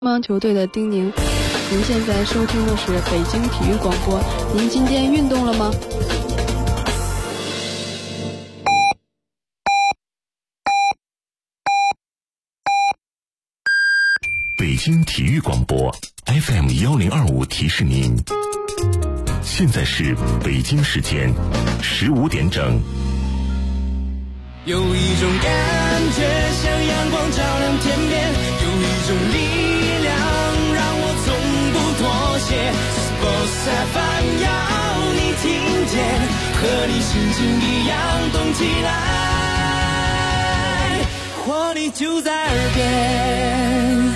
棒球队的叮咛。您现在收听的是北京体育广播。您今天运动了吗？ 北京体育广播 FM1025 提示您，现在是北京时间15点整。 有一种感觉像阳光照亮天边，有一种力量让我从不妥协。Sports FM 要你听见，和你心情一样动起来，活力就在耳边。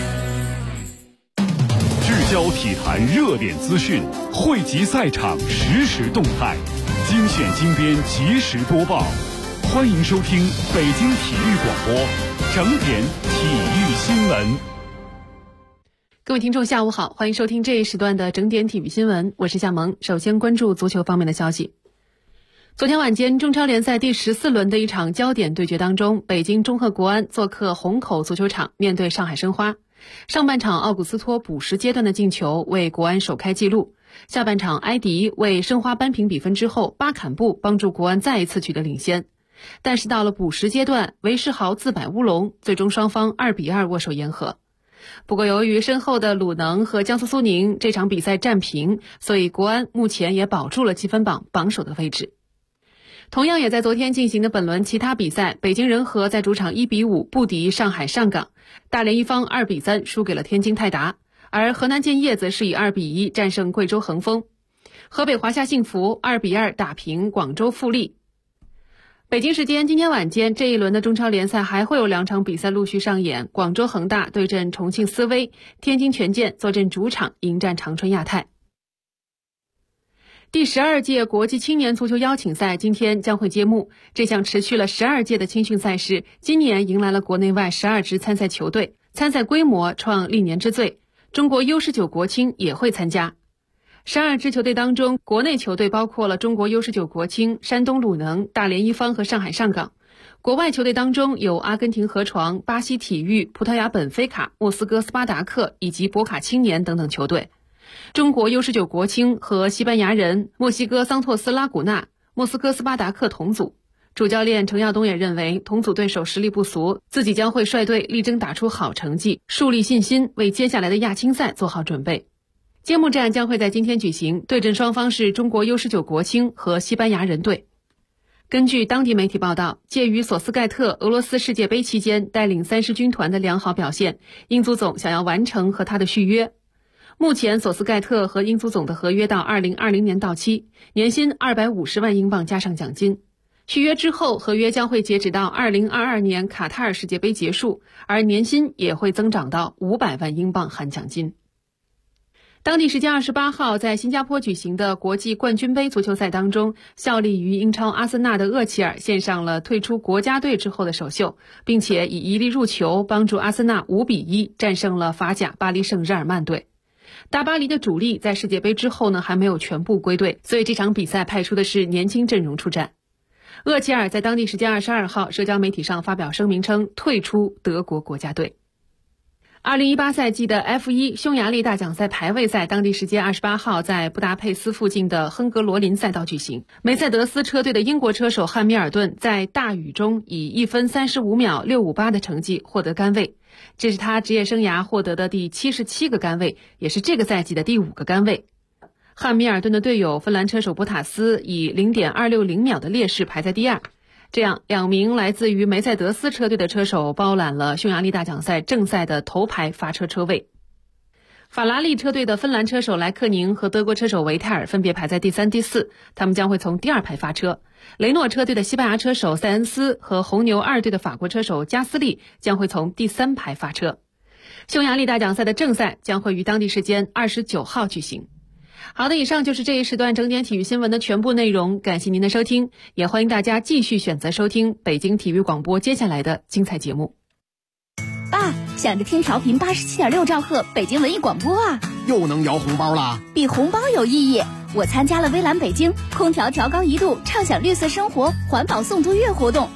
聚焦体坛热点资讯，汇集赛场实时动态，精选精编及时播报。欢迎收听北京体育广播整点体育新闻。 各位听众下午好，欢迎收听这一时段的整点体育新闻，我是夏萌。首先关注足球方面的消息。昨天晚间，中超联赛第14轮的一场焦点对决当中，北京中赫国安做客虹口足球场面对上海申花。上半场奥古斯托补时阶段的进球为国安首开纪录，下半场埃迪为申花扳平比分之后，巴坎布帮助国安再一次取得领先。但是到了补时阶段，韦世豪自摆乌龙，最终双方2-2握手言和。不过由于身后的鲁能和江苏苏宁这场比赛战平，所以国安目前也保住了积分榜榜首的位置。同样也在昨天进行的本轮其他比赛，北京人和在主场1-5不敌上海上港，大连一方2-3输给了天津泰达，而河南建业则是以2-1战胜贵州恒丰。河北华夏幸福2-2打平广州富力。北京时间今天晚间，这一轮的中超联赛还会有2场比赛陆续上演，广州恒大对阵重庆斯威，天津权健坐镇主场迎战长春亚泰。第12届国际青年足球邀请赛今天将会揭幕，这项持续了12届的青训赛事，今年迎来了国内外12支参赛球队，参赛规模创历年之最，中国 U19 国青也会参加。12支球队当中，国内球队包括了中国 U19 国青、山东鲁能、大连一方和上海上港。国外球队当中有阿根廷河床、巴西体育、葡萄牙本菲卡、莫斯科斯巴达克以及博卡青年等等球队。中国 U19 国青和西班牙人、墨西哥桑托斯拉古纳、莫斯科斯巴达克同组。主教练程耀东也认为同组对手实力不俗，自己将会率队力争打出好成绩，树立信心，为接下来的亚青赛做好准备。揭幕战将会在今天举行，对阵双方是中国 U19 国青和西班牙人队。根据当地媒体报道，介于索斯盖特俄罗斯世界杯期间带领3狮军团的良好表现，英足总想要完成和他的续约。目前索斯盖特和英足总的合约到2020年到期，年薪250万英镑加上奖金。续约之后，合约将会截止到2022年卡塔尔世界杯结束，而年薪也会增长到500万英镑含奖金。当地时间28号，在新加坡举行的国际冠军杯足球赛当中，效力于英超阿森纳的厄齐尔献上了退出国家队之后的首秀，并且以一粒入球帮助阿森纳5-1战胜了法甲巴黎圣日耳曼队。大巴黎的主力在世界杯之后呢还没有全部归队，所以这场比赛派出的是年轻阵容出战。厄齐尔在当地时间22号社交媒体上发表声明称退出德国国家队。2018赛季的 F1 匈牙利大奖赛排位赛当地时间28号在布达佩斯附近的亨格罗林赛道举行。梅赛德斯车队的英国车手汉密尔顿在大雨中以1分35秒658的成绩获得杆位，这是他职业生涯获得的第77个杆位，也是这个赛季的第5个杆位。汉密尔顿的队友芬兰车手博塔斯以 0.260 秒的劣势排在第2。这样2名来自于梅赛德斯车队的车手包揽了匈牙利大奖赛正赛的头排发车车位。法拉利车队的芬兰车手莱克宁和德国车手维泰尔分别排在第3、第4，他们将会从第2排发车。雷诺车队的西班牙车手塞恩斯和红牛2队的法国车手加斯利将会从第3排发车。匈牙利大奖赛的正赛将会于当地时间29号举行。好的，以上就是这一时段整点体育新闻的全部内容，感谢您的收听，也欢迎大家继续选择收听北京体育广播接下来的精彩节目。 爸，想着听调频87.6兆赫北京文艺广播啊， 又能摇红包啦？ 比红包有意义。我参加了微蓝北京空调调高1度畅享绿色生活环保诵读月活动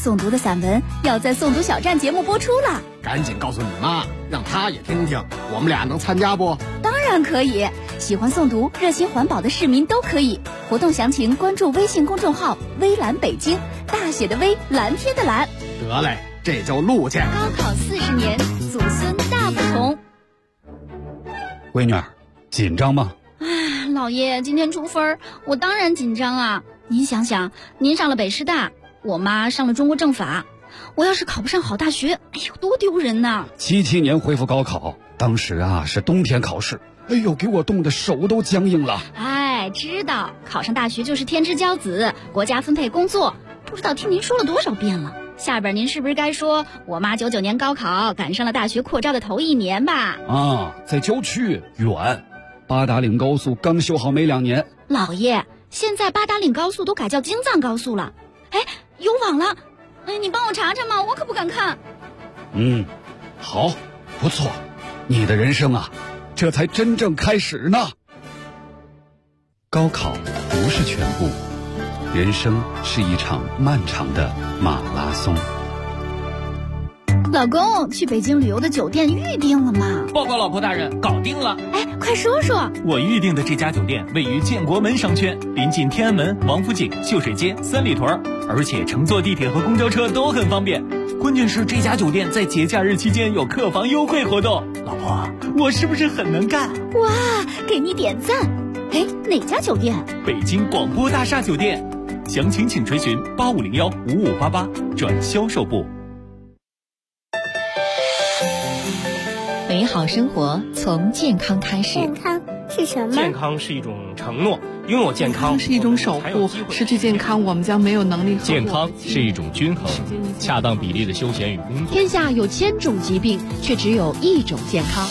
诵读的散文要在诵读小站节目播出了， 赶紧告诉你妈，让她也听听，我们俩能参加不？ 当然可以，喜欢诵读、热心环保的市民都可以。活动详情关注微信公众号“微蓝北京”，大写的微，蓝天的蓝。 得嘞，这就录去。 高考40年，祖孙大不同。 闺女儿，紧张吗？ 老爷，今天出分，我当然紧张啊！您想想，您上了北师大，我妈上了中国政法，我要是考不上好大学，哎呦，多丢人呐 ！77年恢复高考，当时啊是冬天考试，哎呦，给我冻得手都僵硬了。 哎，知道考上大学就是天之骄子，国家分配工作，不知道听您说了多少遍了。下边您是不是该说我妈99年高考赶上了大学扩招的头1年吧？ 啊，在郊区远，八达岭高速刚修好没2年。 老爷，现在八达岭高速都改叫京藏高速了，哎，有网了，哎，你帮我查查嘛，我可不敢看。 好，不错，你的人生啊，这才真正开始呢。高考不是全部，人生是一场漫长的马拉松。 老公，去北京旅游的酒店预定了吗？ 报告老婆大人，搞定了。 哎，快说说。 我预定的这家酒店位于建国门商圈，临近天安门、王府井、秀水街、三里屯，而且乘坐地铁和公交车都很方便。关键是这家酒店在节假日期间有客房优惠活动。老婆，我是不是很能干？ 哇，给你点赞。哎，哪家酒店？ 北京广播大厦酒店。详情请垂询8501-5588转销售部。 美好生活从健康开始。 健康是什么？ 健康是一种承诺，拥有健康是一种守护，失去健康我们将没有能力。 健康是一种均衡，恰当比例的休闲与工作。 天下有1000种疾病，却只有1种健康。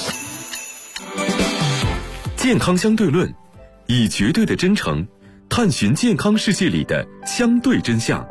健康相对论，以绝对的真诚探寻健康世界里的相对真相。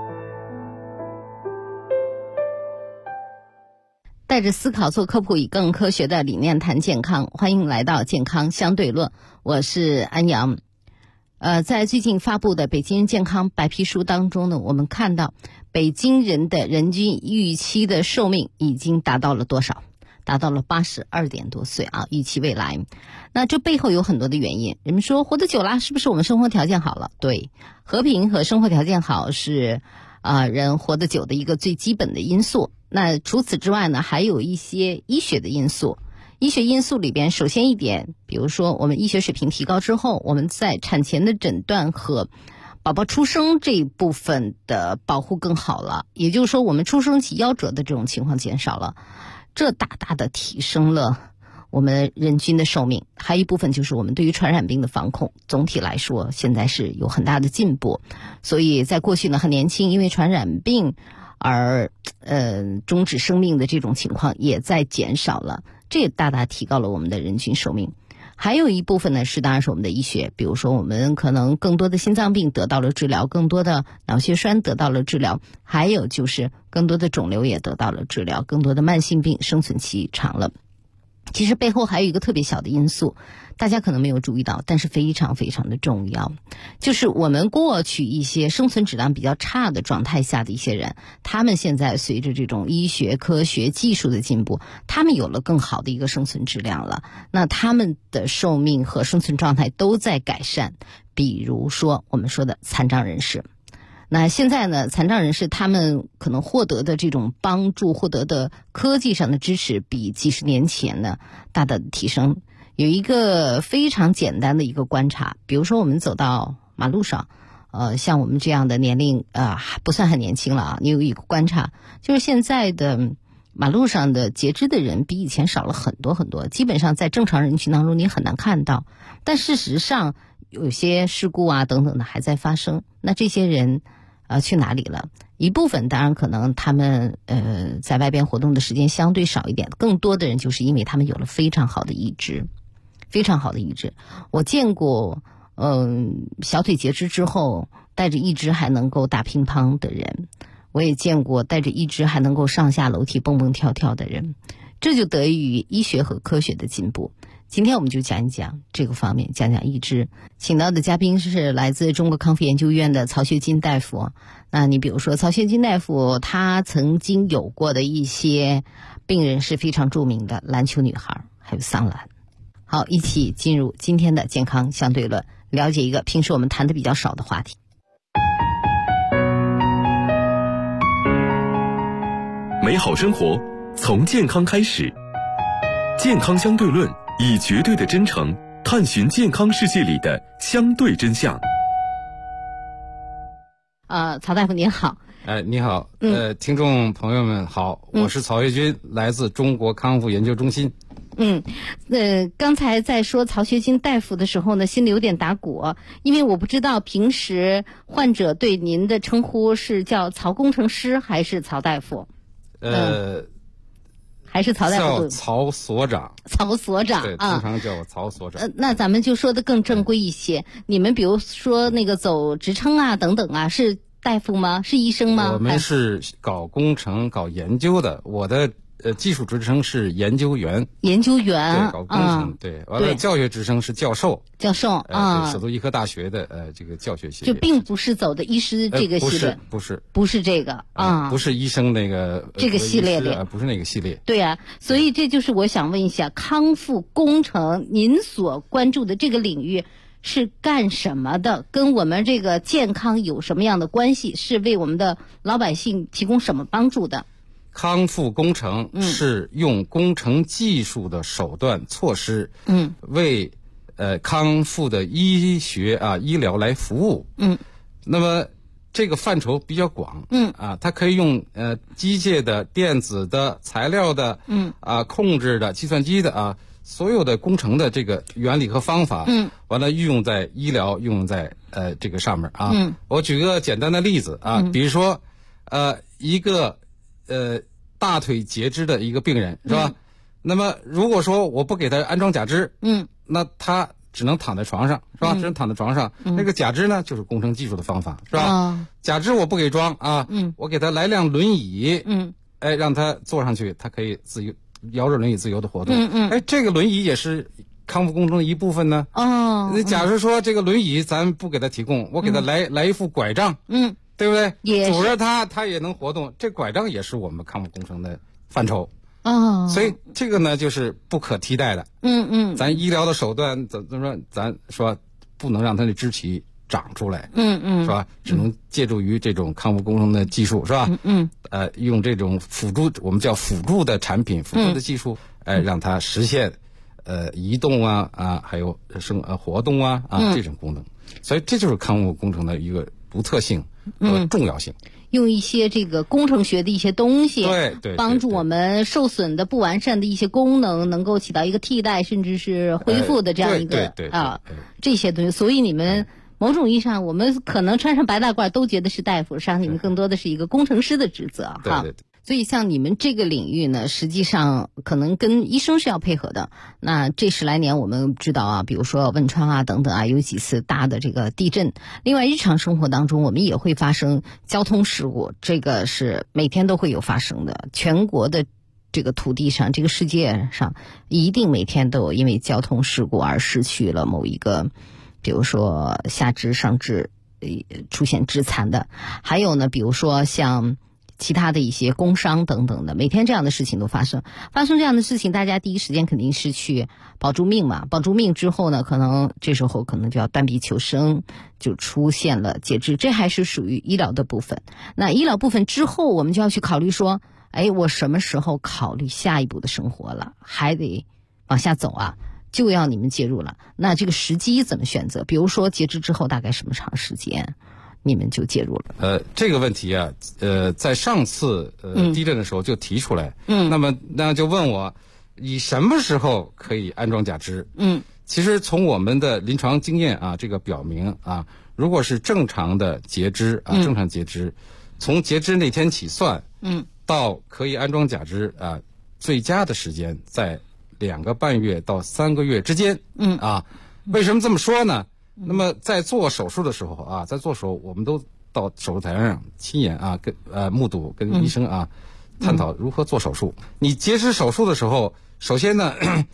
带着思考做科普，以更科学的理念谈健康。欢迎来到健康相对论，我是安阳。在最近发布的北京健康白皮书当中呢，我们看到北京人的人均预期的寿命已经达到了多少？达到了82点多岁啊，预期未来。那这背后有很多的原因。人们说活得久了，是不是我们生活条件好了？对，和平和生活条件好是人活得久的一个最基本的因素。那除此之外呢，还有一些医学的因素。医学因素里边，首先一点，比如说我们医学水平提高之后，我们在产前的诊断和宝宝出生这一部分的保护更好了，也就是说我们出生期夭折的这种情况减少了，这大大的提升了我们人均的寿命。还有一部分就是我们对于传染病的防控，总体来说现在是有很大的进步。所以在过去呢，很年轻因为传染病而终止生命的这种情况也在减少了，这也大大提高了我们的人均寿命。还有一部分呢当然是我们的医学，比如说我们可能更多的心脏病得到了治疗，更多的脑血栓得到了治疗，还有就是更多的肿瘤也得到了治疗，更多的慢性病生存期长了。其实背后还有一个特别小的因素，大家可能没有注意到，但是非常非常的重要，就是我们过去一些生存质量比较差的状态下的一些人，他们现在随着这种医学科学技术的进步，他们有了更好的一个生存质量了，那他们的寿命和生存状态都在改善。比如说我们说的残障人士，那现在呢，残障人士他们可能获得的这种帮助，获得的科技上的支持比几十年前呢大大的提升。有一个非常简单的一个观察，比如说我们走到马路上，像我们这样的年龄还不算很年轻了啊，你有一个观察，就是现在的马路上的截肢的人比以前少了很多很多，基本上在正常人群当中你很难看到，但事实上有些事故啊等等的还在发生。那这些人去哪里了？一部分当然可能他们在外边活动的时间相对少一点，更多的人就是因为他们有了非常好的意志，非常好的意志。我见过小腿截肢之后带着义肢还能够打乒乓的人，我也见过带着义肢还能够上下楼梯蹦蹦跳跳的人。这就得益于医学和科学的进步。 今天我们就讲一讲这个方面，讲讲抑制。请到的嘉宾是来自中国康复研究院的曹学金大夫。那你比如说曹学金大夫，他曾经有过的一些病人是非常著名的篮球女孩，还有桑兰。好，一起进入今天的健康相对论，了解一个平时我们谈的比较少的话题。 美好生活从健康开始，健康相对论以绝对的真诚探寻健康世界里的相对真相。 曹大夫您好。 你好，听众朋友们好，我是曹学军，来自中国康复研究中心。 刚才在说曹学金大夫的时候呢，心里有点打鼓，因为我不知道平时患者对您的称呼是叫曹工程师还是曹大夫。还是曹大夫， 叫曹所长。 曹所长， 对，通常叫我曹所长。 那咱们就说的更正规一些。你们比如说那个走职称啊等等啊，是大夫吗？是医生吗？ 我们是搞工程、搞研究的。我的技术职称是研究员。研究员， 对， 搞工程，对。完了，教学职称是教授。教授啊，首都医科大学的这个教学系列。 就并不是走的医师这个系列。不是这个啊， 不是医生那个这个系列的， 不是那个系列。 对啊，所以这就是我想问一下，康复工程您所关注的这个领域是干什么的？跟我们这个健康有什么样的关系？是为我们的老百姓提供什么帮助的？ 康复工程是用工程技术的手段措施，为康复的医学医疗来服务。那么这个范畴比较广，它可以用机械的、电子的、材料的，控制的、计算机的所有的工程的这个原理和方法，完了运用在医疗，运用在这个上面我举个简单的例子比如说一个大腿截肢的一个病人是吧？那么如果说我不给他安装假肢，那他只能躺在床上是吧？只能躺在床上。那个假肢呢，就是工程技术的方法是吧？假肢我不给装我给他来辆轮椅，让他坐上去，他可以自由摇着轮椅自由的活动。这个轮椅也是康复工程的一部分呢。那假如说这个轮椅咱不给他提供，我给他来一副拐杖，对不对？拄着他也能活动，这拐杖也是我们康复工程的范畴。所以这个呢就是不可替代的。咱医疗的手段怎么说？咱说不能让他的肢体长出来，是吧？只能借助于这种康复工程的技术，是吧？用这种辅助，我们叫辅助的产品、辅助的技术，让它实现移动还有活动这种功能。所以这就是康复工程的一个独特性和重要性。 用一些这个工程学的一些东西， 对， 帮助我们受损的不完善的一些功能能够起到一个替代甚至是恢复的这样一个这些东西。所以你们某种意义上，我们可能穿上白大褂都觉得是大夫，实际上你们更多的是一个工程师的职责。 对。 所以像你们这个领域呢，实际上可能跟医生是要配合的。那这10来年我们知道比如说汶川等等有几次大的这个地震。另外日常生活当中我们也会发生交通事故，这个是每天都会有发生的。全国的这个土地上，这个世界上一定每天都有因为交通事故而失去了某一个，比如说下肢上肢出现致残的，还有呢比如说像其他的一些工伤等等的，每天这样的事情都发生这样的事情，大家第一时间肯定是去保住命嘛。保住命之后呢，这时候可能就要断臂求生，就出现了截肢，这还是属于医疗的部分。那医疗部分之后，我们就要去考虑说，我什么时候考虑下一步的生活了，还得往下走就要你们介入了。那这个时机怎么选择？比如说截肢之后大概什么长时间你们就介入了？ 这个问题在上次地震的时候就提出来。那就问我，你什么时候可以安装假肢？其实从我们的临床经验这个表明如果是正常的截肢正常截肢，从截肢那天起算，到可以安装假肢最佳的时间在2个半月到3个月之间。为什么这么说呢？那么在做手术的时候我们都到手术台上亲眼跟目睹跟医生探讨如何做手术。你截肢手术的时候，首先呢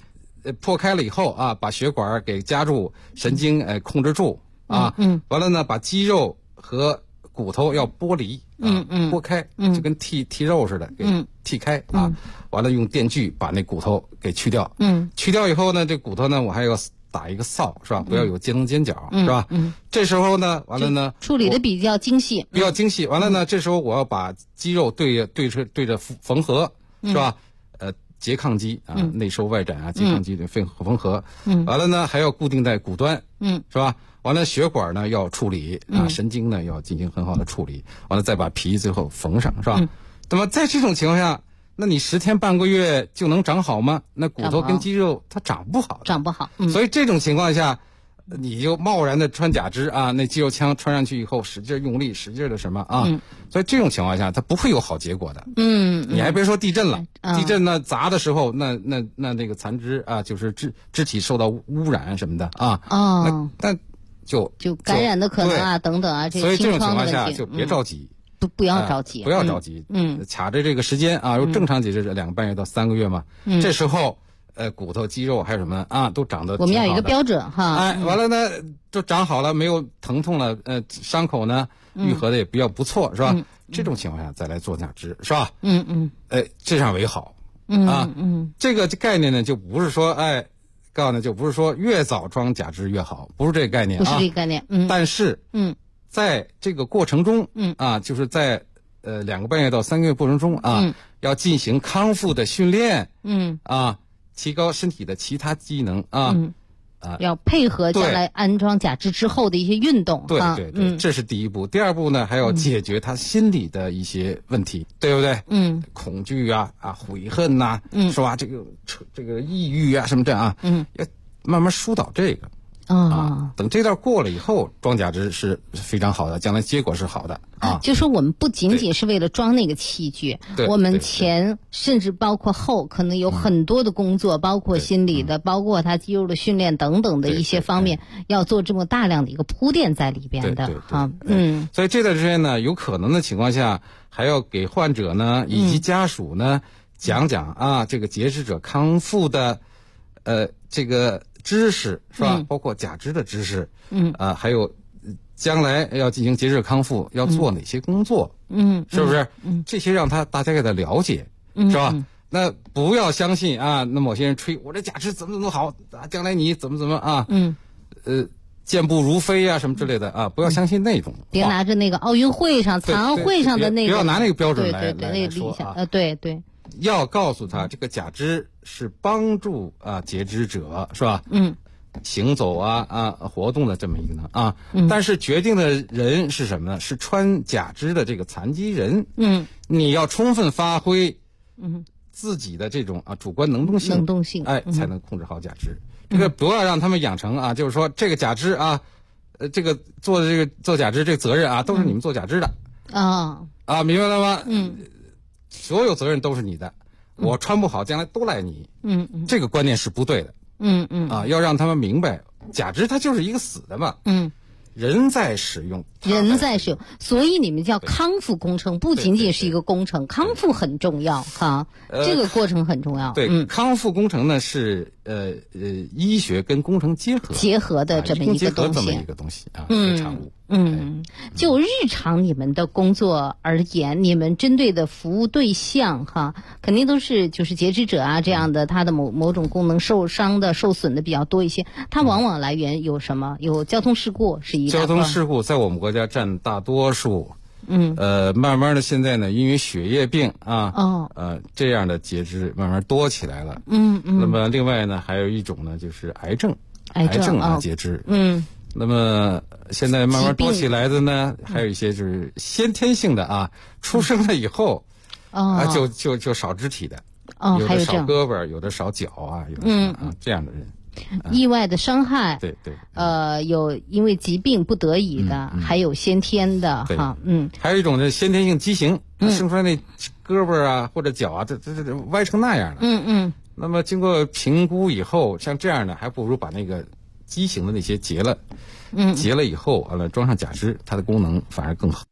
破开了以后啊，把血管给夹住，神经控制住啊，完了呢，把肌肉和骨头要剥离，剥开，就跟剔肉似的，给剔开啊，完了用电锯把那骨头给去掉，去掉以后呢，这骨头呢我还要打一个扫，是吧？不要有尖棱尖角，是吧？这时候呢，完了呢， 处理的比较精细， 完了呢，这时候我要把肌肉对着缝合，是吧？拮抗肌啊，内收外展啊，拮抗肌对缝合，完了呢还要固定在骨端，是吧？完了血管呢要处理啊，神经呢要进行很好的处理，完了再把皮最后缝上，是吧？那么在这种情况下，那你10天半个月就能长好吗？那骨头跟肌肉它长不好，所以这种情况下，你就贸然的穿假肢啊，那肌肉枪穿上去以后使劲用力，使劲的什么啊？所以这种情况下它不会有好结果的。你还别说地震了，地震呢砸的时候，那个残肢啊，就是肢体受到污染什么的啊，那就感染的可能啊等等啊， 所以这种情况下就别着急。 不要着急， 不要着急，卡着这个时间啊，正常解释2个半月到3个月嘛，这时候骨头、肌肉还有什么啊，都长得挺好的。 我们要有一个标准哈。 完了呢，就长好了，没有疼痛了，伤口呢愈合的也比较不错，是吧？这种情况下再来做假肢，是吧？这样为好啊。这个概念呢，就不是说告诉呢，就不是说越早装假肢越好，不是这个概念啊， 不是这个概念。 但是在这个过程中，就是在2个半月到3个月过程中啊，要进行康复的训练，提高身体的其他机能啊， 要配合将来安装假肢之后的一些运动， 对，这是第一步。第二步呢，还要解决他心理的一些问题，对不对？恐惧啊，悔恨呐，是吧？这个抑郁啊什么的啊，要慢慢疏导这个。等这段过了以后，装假肢是非常好的，将来结果是好的啊。 就说我们不仅仅是为了装那个器具，我们前甚至包括后，可能有很多的工作，包括心理的，包括他肌肉的训练等等的一些方面，要做这么大量的一个铺垫在里边的啊。 所以这段时间呢，有可能的情况下，还要给患者呢以及家属呢讲讲啊，这个截肢者康复的这个知识，是吧？包括假肢的知识，还有将来要进行截肢康复要做哪些工作，是不是？这些让大家给他了解，是吧？那不要相信啊，那某些人吹我这假肢怎么好，将来你怎么啊？健步如飞啊什么之类的啊，不要相信那种。 别拿着那个奥运会上、残奥会上的那个， 不要拿那个标准来说啊。 对。 要告诉他，这个假肢是帮助截肢者，是吧？行走活动的这么一个呢啊。但是决定的人是什么呢？是穿假肢的这个残疾人。你要充分发挥自己的这种主观能动性，才能控制好假肢。这个不要让他们养成就是说这个假肢这个做假肢这个责任都是你们做假肢的明白了吗？所有责任都是你的，我穿不好将来都赖你。这个观念是不对的。要让他们明白，假肢它就是一个死的嘛。人在使用， 所以你们叫康复工程，不仅仅是一个工程，康复很重要哈。这个过程很重要。 对，康复工程呢是医学跟工程结合的这么一个东西啊，一个产物。 就日常你们的工作而言，你们针对的服务对象肯定都是就是截肢者这样的，他的某种功能受伤的、受损的比较多一些。它往往来源有什么？有交通事故是一个。 交通事故在我们国家占大多数。慢慢的现在呢，因为血液病这样的截肢慢慢多起来了。那么另外呢，还有一种呢，就是癌症截肢。那么现在慢慢多起来的呢，还有一些就是先天性的出生了以后就少肢体的，有的少胳膊，有的少脚有的这样的人。 意外的伤害， 对， 有因为疾病不得已的，还有先天的还有一种是先天性畸形，生出来那胳膊或者脚这歪成那样的。那么经过评估以后，像这样的还不如把那个畸形的那些截了以后完了装上假肢，它的功能反而更好。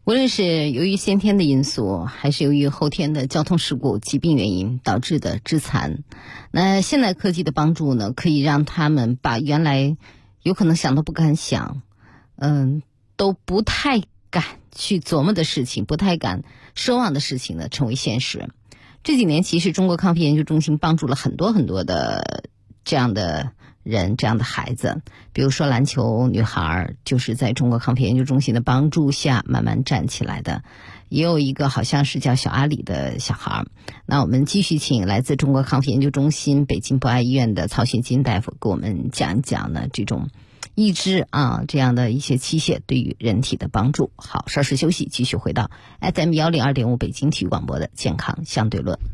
无论是由于先天的因素，还是由于后天的交通事故、疾病原因导致的致残，那现代科技的帮助呢，可以让他们把原来有可能想都不敢想，都不太敢去琢磨的事情，不太敢奢望的事情呢，成为现实。这几年，其实中国康复研究中心帮助了很多很多的这样的人，这样的孩子，比如说篮球女孩，就是在中国康复研究中心的帮助下慢慢站起来的。也有一个好像是叫小阿里的小孩。那我们继续请来自中国康复研究中心北京博爱医院的曹雪金大夫给我们讲一讲呢这种义肢这样的一些器械对于人体的帮助。好，稍事休息，继续回到 FM 102.5北京体育广播的健康相对论。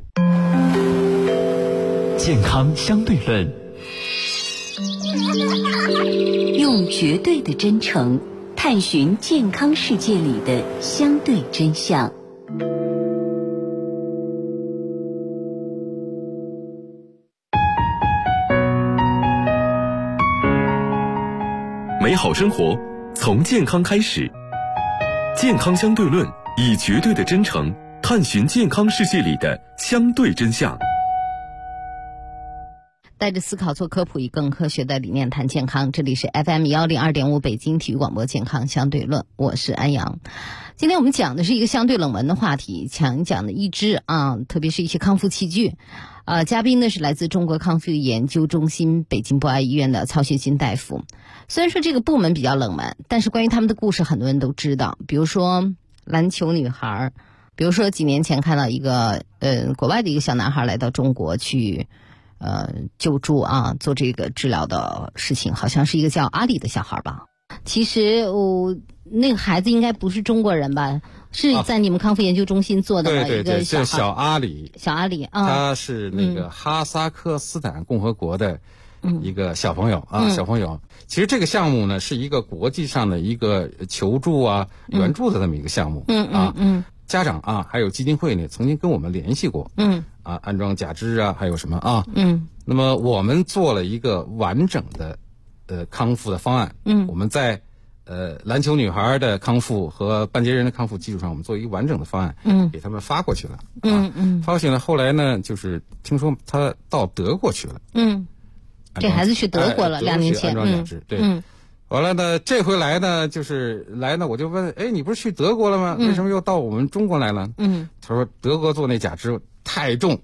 健康相对论， 用绝对的真诚探寻健康世界里的相对真相。 美好生活从健康开始，健康相对论以绝对的真诚探寻健康世界里的相对真相。 带着思考做科普，以更科学的理念谈健康。这里是 FM 102.5北京体育广播健康相对论，我是安阳。今天我们讲的是一个相对冷门的话题，讲的义肢特别是一些康复器具。嘉宾呢是来自中国康复研究中心北京博爱医院的曹雪金大夫。虽然说这个部门比较冷门，但是关于他们的故事很多人都知道，比如说篮球女孩，比如说几年前看到一个国外的一个小男孩来到中国去救助做这个治疗的事情，好像是一个叫阿里的小孩吧。其实那个孩子应该不是中国人吧，是在你们康复研究中心做的一个小孩。对， 小阿里。小阿里他是那个哈萨克斯坦共和国的一个小朋友小朋友。其实这个项目呢是一个国际上的一个求助援助的这么一个项目。家长还有基金会呢曾经跟我们联系过。安装假肢还有什么那么我们做了一个完整的康复的方案。我们在篮球女孩的康复和半截人的康复基础上，我们做一个完整的方案，给他们发过去了。发过去了。后来呢，就是听说他到德国去了。 这孩子去德国了，2年前。 安装假肢，对。完了呢，这回来呢，就是来呢，我就问，你不是去德国了吗？为什么又到我们中国来了？他说德国做那假肢太重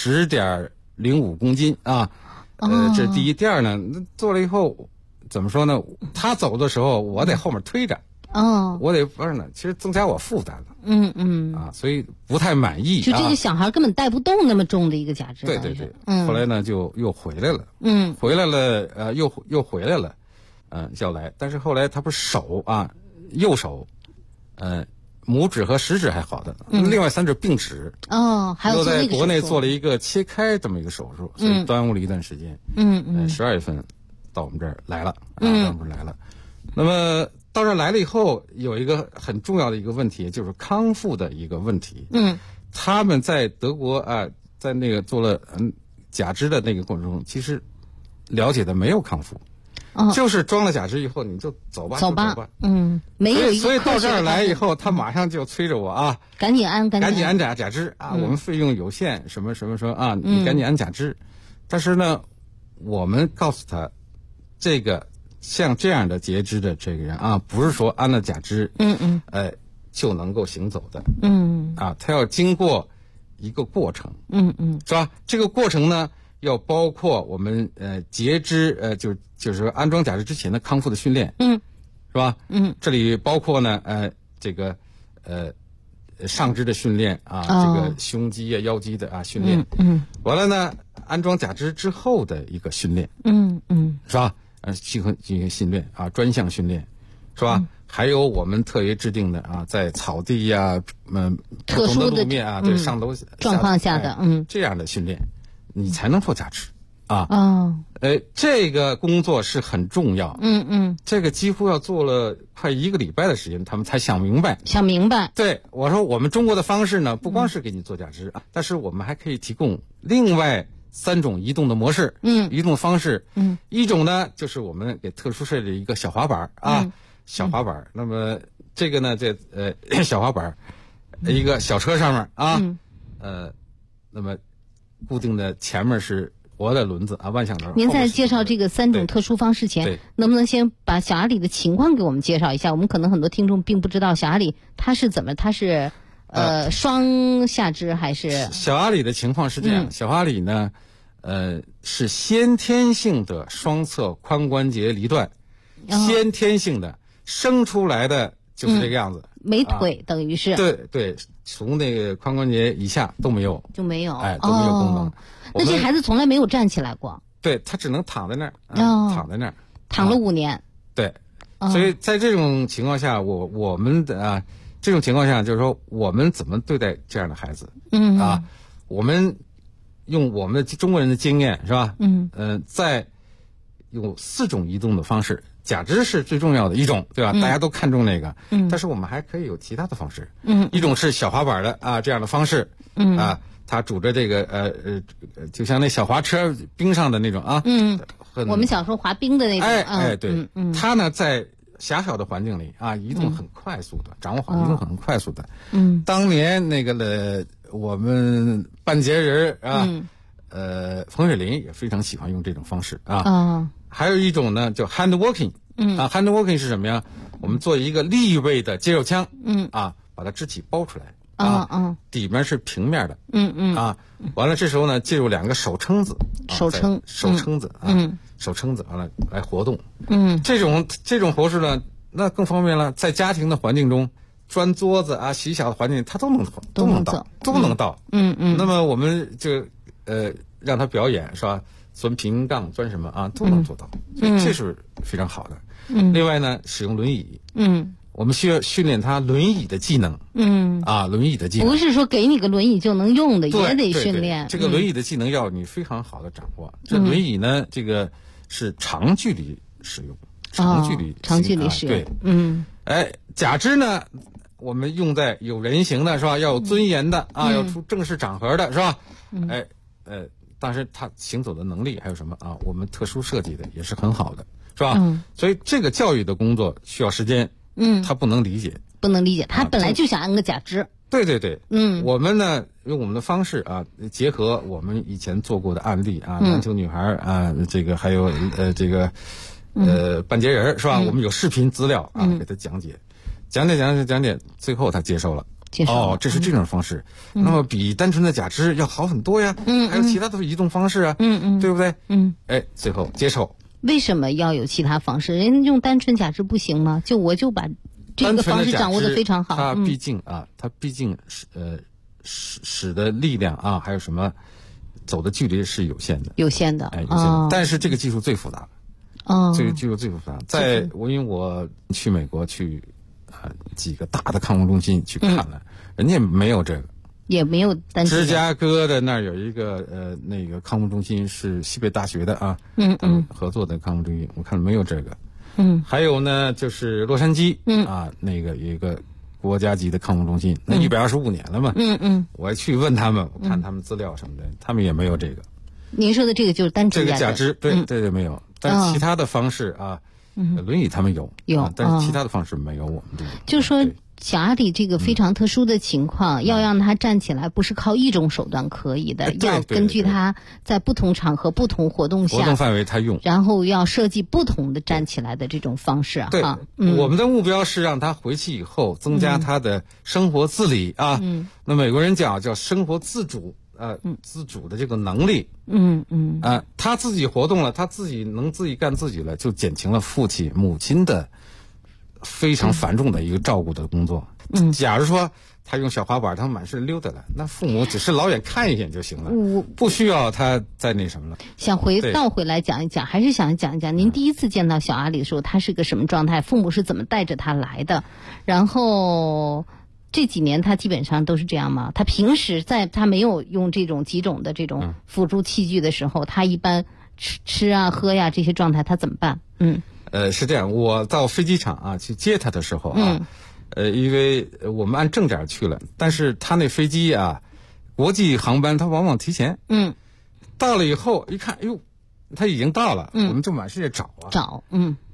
，10.05公斤这是第一。第二呢，做了以后怎么说呢？他走的时候，我在后面推着。我得不是呢，其实增加我负担了。所以不太满意。 就这个小孩根本带不动那么重的一个假肢。 对。后来呢，就又回来了。回来了，又回来了。要来，但是后来他不是手右手，拇指和食指还好的，另外3指并指。 还有又在国内做了一个切开这么一个手术，所以耽误了一段时间。12月份到我们这儿来了，到我们这儿来了。那么到这儿来了以后，有一个很重要的一个问题，就是康复的一个问题。他们在德国在那个做了假肢的那个过程中，其实了解的没有康复。就是装了假肢以后你就走吧。 没有一个。 所以到这儿来以后，他马上就催着我赶紧安假肢我们费用有限，什么你赶紧安假肢。但是呢，我们告诉他，这个像这样的截肢的这个人不是说安了假肢就能够行走的。他要经过一个过程。是吧？这个过程呢，要包括我们截肢就是说安装假肢之前的康复的训练。是吧？这里包括呢这个上肢的训练这个胸肌腰肌的训练。完了呢，安装假肢之后的一个训练。是吧？进行训练专项训练，是吧？还有我们特别制定的在草地特殊的路面对上楼状况下的这样的训练，你才能做假肢。这个工作是很重要。这个几乎要做了快1个礼拜的时间，他们才想明白。对，我说我们中国的方式呢，不光是给你做假肢但是我们还可以提供另外3种移动的模式。移动方式。一种呢，就是我们给特殊设计一个小滑板小滑板。那么这个呢，这小滑板，一个小车上面啊，那么固定的前面是活的轮子啊，万向轮。 您在介绍这个3种特殊方式前，能不能先把小阿里的情况给我们介绍一下？我们可能很多听众并不知道小阿里它是怎么，它是双下肢还是？ 小阿里的情况是这样，小阿里呢，是先天性的双侧髋关节离断，先天性的生出来的就是这个样子， 没腿等于是。 对，从那个髋关节以下都没有， 就没有， 都没有功能。 那这孩子从来没有站起来过？ 对，他只能躺在那儿，躺在那儿， 躺了5年。 对，所以在这种情况下，我们的这种情况下，就是说我们怎么对待这样的孩子？我们用我们的中国人的经验是吧？在有4种移动的方式，假肢是最重要的一种，对吧？大家都看重那个，但是我们还可以有其他的方式。一种是小滑板的这样的方式，它拄着这个就像那小滑车冰上的那种啊。 我们小时候滑冰的那种。 对，它呢在狭小的环境里移动很快速的，掌握好移动很快速的。当年那个我们半截人冯雪林也非常喜欢用这种方式还有一种呢叫 hand walking。hand walking 是什么呀？我们做一个立位的接肉腔，把它肢体包出来。底面是平面的。完了这时候呢，借助2个手撑子，手撑子，完了来活动。这种活式呢，那更方便了，在家庭的环境中，钻桌子洗小的环境，它都能到。那么我们就让他表演是吧？钻平杠，钻什么都能做到，所以这是非常好的。另外呢，使用轮椅。我们需要训练他轮椅的技能。轮椅的技能不是说给你个轮椅就能用的，也得训练。 这个轮椅的技能要你非常好的掌握。这轮椅呢，这个是长距离使用，长距离使用。对，假肢呢，我们用在有人形的是吧？要有尊严的要出正式场合的是吧？但是他行走的能力还有什么我们特殊设计的也是很好的，是吧？所以这个教育的工作需要时间。他不能理解， 他本来就想按个假肢。 对。我们呢用我们的方式结合我们以前做过的案例篮球女孩这个还有这个半截人是吧？我们有视频资料给他讲解，最后他接受了。这是这种方式。那么比单纯的假肢要好很多呀。还有其他的移动方式对不对？最后接受。 为什么要有其他方式？人家用单纯假肢不行吗？我就把这个方式掌握得非常好。 它毕竟使的力量还有什么走的距离是有限的。有限的。但是这个技术最复杂。这个技术最复杂。因为我去美国去几个大的康复中心去看了，人家没有这个。 也没有单纯。 芝加哥的那儿有一个那个康复中心是西北大学的合作的康复中心，我看没有这个。还有呢就是洛杉矶那个有一个国家级的康复中心，那125年了嘛。我还去问他们，我看他们资料什么的，他们也没有这个。 您说的这个就是单纯假肢。对，没有。但其他的方式轮椅他们有，但是其他的方式没有我们这个。 就是说小阿里这个非常特殊的情况，要让他站起来，不是靠一种手段可以的，要根据他在不同场合、不同活动下、 活动范围他用， 然后要设计不同的站起来的这种方式我们的目标是让他回去以后增加他的生活自理那美国人叫生活自主自主的这个能力。他自己活动了，他自己能自己干自己了，就减轻了父亲母亲的非常繁重的一个照顾的工作。假如说他用小滑板，他满身溜达了，那父母只是老远看一眼就行了，不需要他再那什么了。 想倒回来讲一讲，还是想讲一讲您第一次见到小阿里的时候，他是个什么状态？父母是怎么带着他来的？然后这几年他基本上都是这样吗？他平时在他没有用这种几种的这种辅助器具的时候，他一般吃喝呀这些状态他怎么办？ 是这样，我到飞机场去接他的时候因为我们按正点去了，但是他那飞机国际航班他往往提前。到了以后一看，他已经到了，我们就满世界找。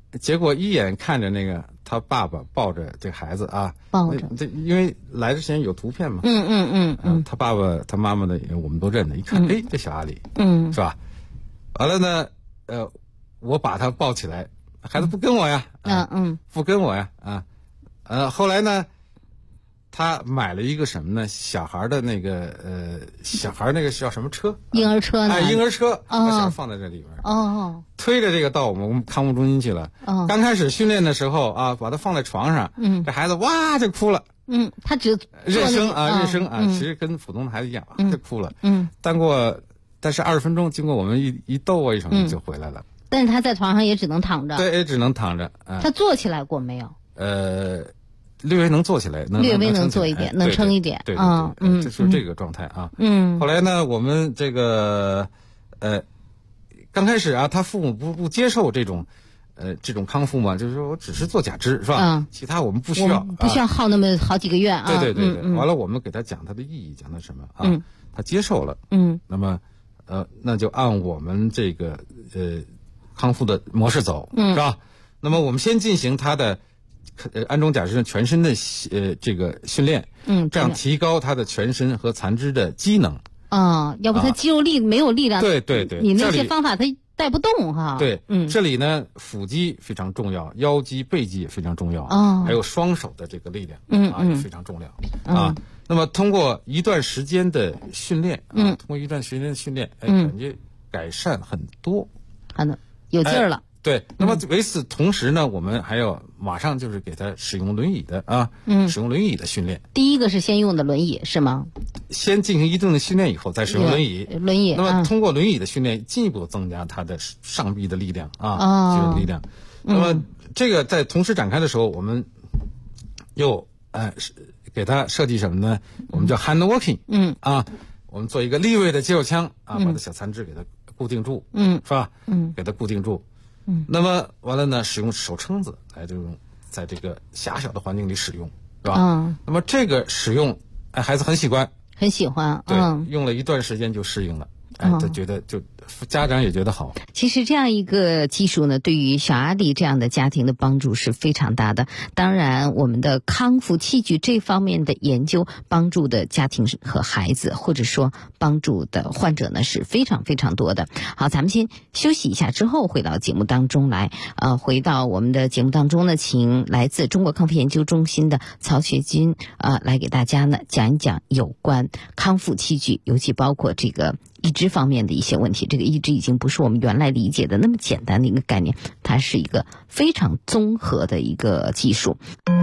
结果一眼看着那个他爸爸抱着这孩子啊， 抱着， 这因为来之前有图片嘛，他爸爸他妈妈的我们都认得，一看，哎，这小阿里，是吧？完了呢，我把他抱起来，孩子不跟我呀，不跟我呀，后来呢，他买了一个什么呢？小孩的那个小孩那个叫什么车？ 婴儿车呢？ 婴儿车，把小孩放在这里边，推着这个到我们康复中心去了。刚开始训练的时候啊，把他放在床上，这孩子哇就哭了。 他只认生啊，其实跟普通的孩子一样，就哭了。但是20分钟，经过我们一逗啊一什么就回来了。 但是他在床上也只能躺着。 对，也只能躺着。 他坐起来过没有？ 略微能坐起来， 略微能坐一点，能撑一点。 对，就是这个状态啊。后来呢，我们这个刚开始啊，他父母不接受这种康复嘛，就是说我只是做假肢是吧？其他我们不需要， 不需要耗那么好几个月啊。 对。完了，我们给他讲他的意义，讲的什么啊？他接受了。那么那就按我们这个康复的模式走，是吧？那么我们先进行他的安装假肢全身的这个训练，这样提高他的全身和残肢的机能。 要不他肌肉力没有力量。 对， 你那些方法他带不动哈。 对，这里呢腹肌非常重要，腰肌、背肌也非常重要，还有双手的这个力量也非常重要啊。那么通过一段时间的训练，感觉改善很多， 有劲儿了。 对，那么为此同时呢，我们还要马上就是给他使用轮椅的使用轮椅的训练。 第一个是先用的轮椅是吗？ 先进行一定的训练以后再使用轮椅。那么通过轮椅的训练，进一步增加他的上臂的力量肌肉力量。那么这个在同时展开的时候，我们又给他设计什么呢？我们叫 hand walking。我们做一个立位的肌肉枪把他小残肢给他固定住，是吧？给他固定住。那么完了呢，使用手撑子来这种在这个狭小的环境里使用，是吧？那么这个使用，孩子很喜欢，对，用了一段时间就适应了，他觉得就家长也觉得好。 其实这样一个技术呢，对于小阿里这样的家庭的帮助是非常大的。当然，我们的康复器具这方面的研究，帮助的家庭和孩子，或者说帮助的患者呢，是非常非常多的。好，咱们先休息一下，之后回到节目当中来。回到我们的节目当中呢，请来自中国康复研究中心的曹学军来给大家呢讲一讲有关康复器具，尤其包括这个义肢方面的一些问题。这个义肢已经不是我们原来理解的那么简单的一个概念，它是一个非常综合的一个技术。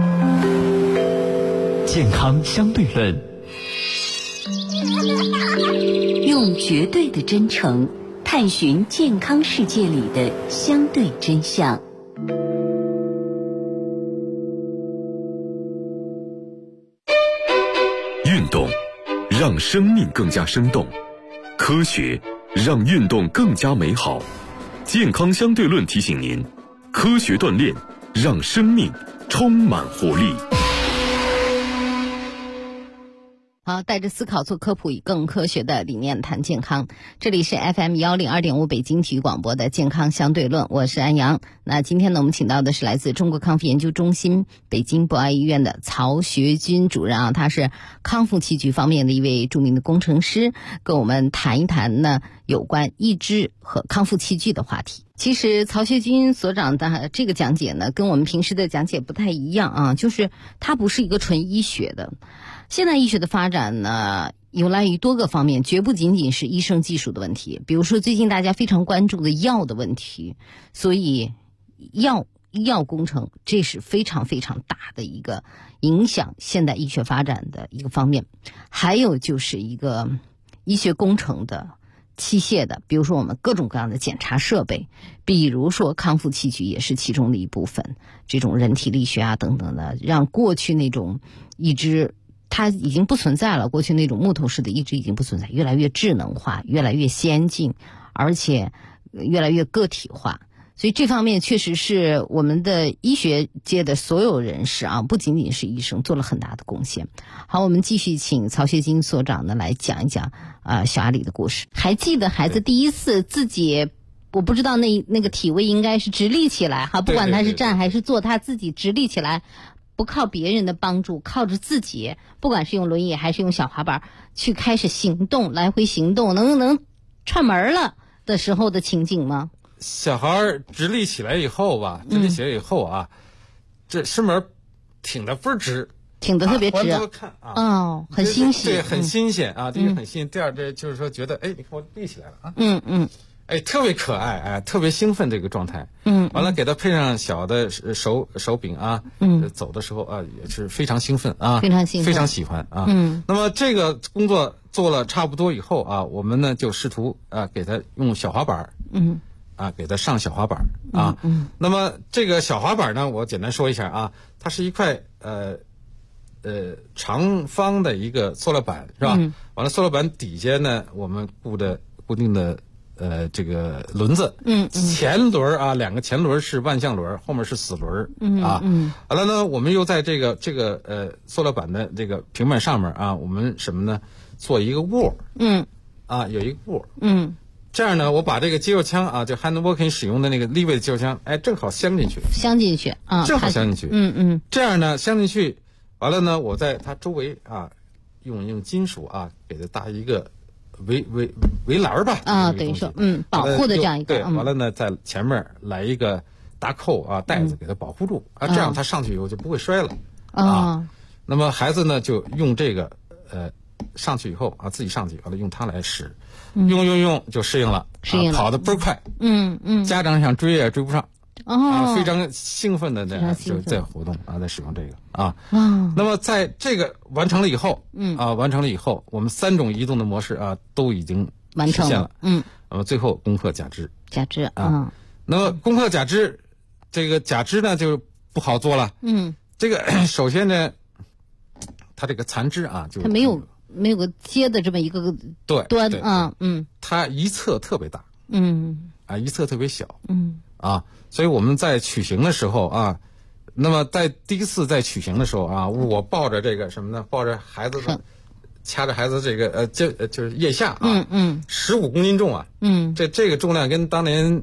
健康相对论， 用绝对的真诚探寻健康世界里的相对真相。 运动让生命更加生动，科学让运动更加美好。健康相对论提醒您，科学锻炼让生命充满活力。 好，带着思考做科普，以更科学的理念谈健康。这里是 FM102.5 北京体育广播的健康相对论，我是安阳。那今天呢，我们请到的是来自中国康复研究中心北京博爱医院的曹学军主任他是康复器具方面的一位著名的工程师，跟我们谈一谈呢有关义肢和康复器具的话题。其实曹学军所长的这个讲解呢，跟我们平时的讲解不太一样就是它不是一个纯医学的。现代医学的发展呢，有赖于多个方面，绝不仅仅是医生技术的问题。比如说最近大家非常关注的药的问题，所以医药工程这是非常非常大的一个影响现代医学发展的一个方面。还有就是一个医学工程的器械的，比如说我们各种各样的检查设备，比如说康复器具也是其中的一部分，这种人体力学等等的，让过去那种义肢它已经不存在了，过去那种木头式的义肢已经不存在，越来越智能化，越来越先进，而且越来越个体化。所以这方面确实是我们的医学界的所有人士不仅仅是医生做了很大的贡献。好，我们继续请曹学军所长呢来讲一讲小阿里的故事。还记得孩子第一次自己我不知道那个体位应该是直立起来哈，不管他是站还是坐，他自己直立起来，不靠别人的帮助，靠着自己，不管是用轮椅还是用小滑板去开始行动，来回行动，能串门了的时候的情景吗？ 小孩直立起来以后吧，这身门挺得倍儿直， 挺得特别直， 回头看啊， 很新鲜， 对，很新鲜啊，第一个很新鲜，第二这就是说觉得，你看我立起来了啊，特别可爱，特别兴奋这个状态，完了给他配上小的手柄啊，走的时候啊也是非常兴奋啊， 非常兴奋， 非常喜欢啊，那么这个工作做了差不多以后啊，我们呢就试图给他用小滑板，给他上小滑板啊，那么这个小滑板呢，我简单说一下啊，它是一块长方的一个塑料板是吧？完了塑料板底下呢，我们固定的这个轮子，前轮啊，两个前轮是万向轮，后面是死轮啊，完了呢，我们又在这个塑料板的这个平板上面啊，我们什么呢？做一个握，有一个握，这样呢，我把这个肌肉枪啊，就 hand walking 使用的那个立位的肌肉枪，正好镶进去啊，正好镶进去，这样呢镶进去，完了呢，我在它周围啊，用金属啊给它搭一个围栏吧， 等于说保护的这样一个， 对，完了呢，在前面来一个搭扣啊带子给它保护住啊，这样它上去以后就不会摔了啊。那么孩子呢就用这个上去以后啊，自己上去完了用它来使。用就适应了，跑得倍儿快，家长想追也追不上，非常兴奋的就在活动啊，在使用这个啊，那么在这个完成了以后，我们3种移动的模式啊都已经实现了，那么最后攻克假肢啊，那么攻克假肢，这个假肢呢就不好做了，这个首先呢，它这个残肢啊就它没有个接的这么一个端啊， 它一侧特别大，一侧特别小，所以我们在取形的时候啊，那么在第一次在取形的时候啊，我抱着这个什么呢？抱着孩子的，掐着孩子这个就是腋下啊，15公斤重啊，这个重量跟当年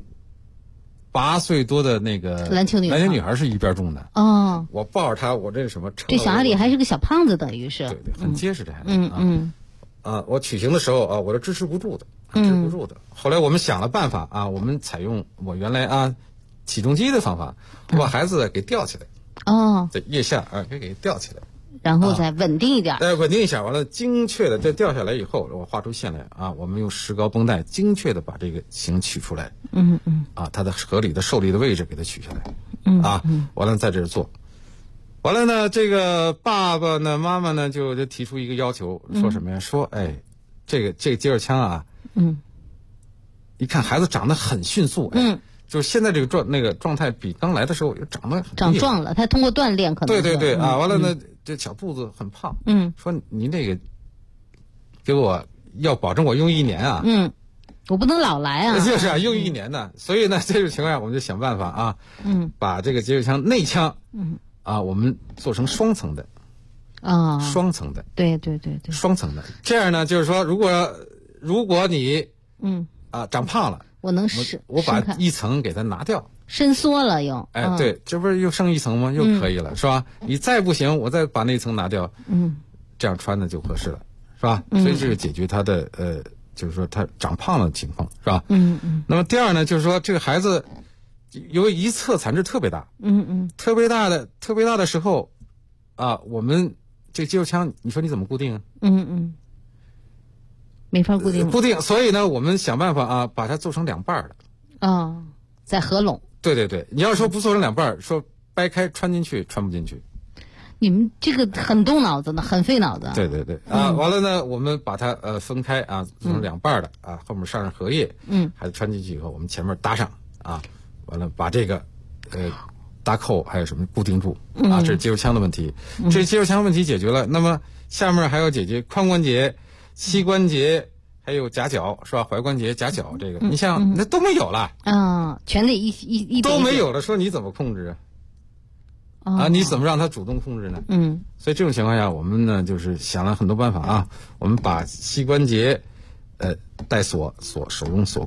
8岁多的那个篮球女孩是一边重的我抱着她，我这什么？ 这小阿里还是个小胖子，等于是对，很结实的孩子我取形的时候啊，我是支持不住的，后来我们想了办法啊，我们采用我原来起重机的方法，我把孩子给吊起来在腋下给吊起来， 然后再稳定一点， 稳定一下，完了精确的这掉下来以后，我画出线来啊，我们用石膏绷带精确的把这个形取出来，它的合理的受力的位置给它取下来，完了在这儿做，完了呢，这个爸爸呢，妈妈呢就提出一个要求，说什么呀？说这个接着枪啊，一看孩子长得很迅速，就是现在这个状态比刚来的时候长壮了，他通过锻炼可能对完了呢，这小肚子很胖，说你那个给我要保证我用1年啊， 我不能老来啊， 就是用1年呢，所以呢这种情况下我们就想办法啊，把这个接着枪内枪，我们做成双层的，双层的， 对， 双层的，这样呢就是说如果你长胖了。我把一层给它拿掉， 伸缩了又， 对，这不是又剩1层吗？又可以了，是吧？你再不行，我再把那层拿掉，这样穿的就合适了，是吧？所以这个解决他的就是说他长胖了的情况，是吧？那么第二呢，就是说这个孩子由于一侧残肢特别大，特别大的时候我们这个肌肉枪，你说你怎么固定啊？ 没法固定， 所以呢，我们想办法把它做成2半的，再合拢。 对，你要说不做成2半，说掰开穿进去，穿不进去。 你们这个很动脑子的，很费脑子。 对完了呢，我们把它分开做成2半的后面上荷叶，孩子穿进去以后，我们前面搭上完了把这个搭扣还有什么固定住这是肌肉枪的问题。这肌肉枪问题解决了，那么下面还要解决髋关节、膝关节还有夹脚，是吧？踝关节、夹脚这个，你像那都没有了全得一都没有了，说你怎么控制你怎么让他主动控制呢？所以这种情况下，我们呢就是想了很多办法我们把膝关节带锁手用锁控